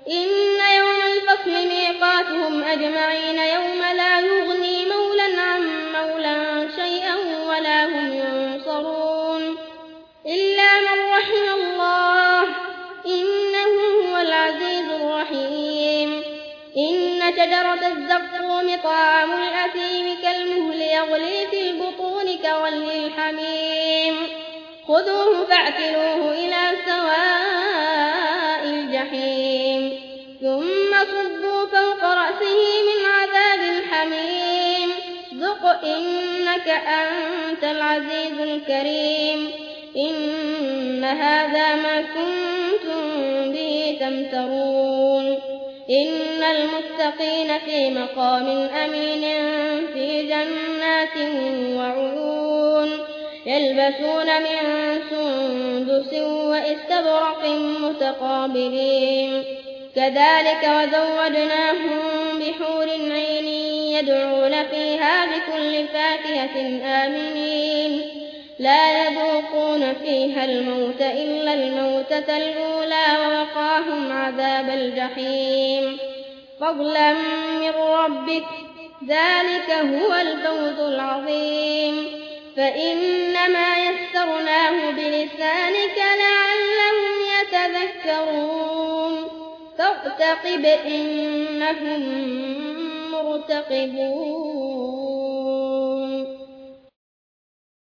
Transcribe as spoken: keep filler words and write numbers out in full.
إن يوم الفصل ميقاتهم أجمعين يوم لا يغني مولا عن مولا شيئا ولا هم ينصرون إلا من رحم الله إنه هو العزيز الرحيم إن شجرة الزقوم طعام الأثيم كالمهل يغلي في البطون كغلي الحميم خذوه فاعتلوه إلى سواء الجحيم ثم صبوا فوق رأسه من عذاب الحميم ذق إنك أنت العزيز الكريم إن هذا ما كنتم به تمترون إن المتقين في مقام أمين في جنات وعيون يلبسون من سندس واستبرق متقابلين كذلك وزوجناهم بحور عين يدعون فيها بكل فاكهة آمنين لا يذوقون فيها الموت إلا الموتة الأولى ووقاهم عذاب الجحيم فضلا من ربك ذلك هو الفوز العظيم فإنما يسرناه بلسانك لعلهم يتذكرون فارتقب إنهم مرتقبون.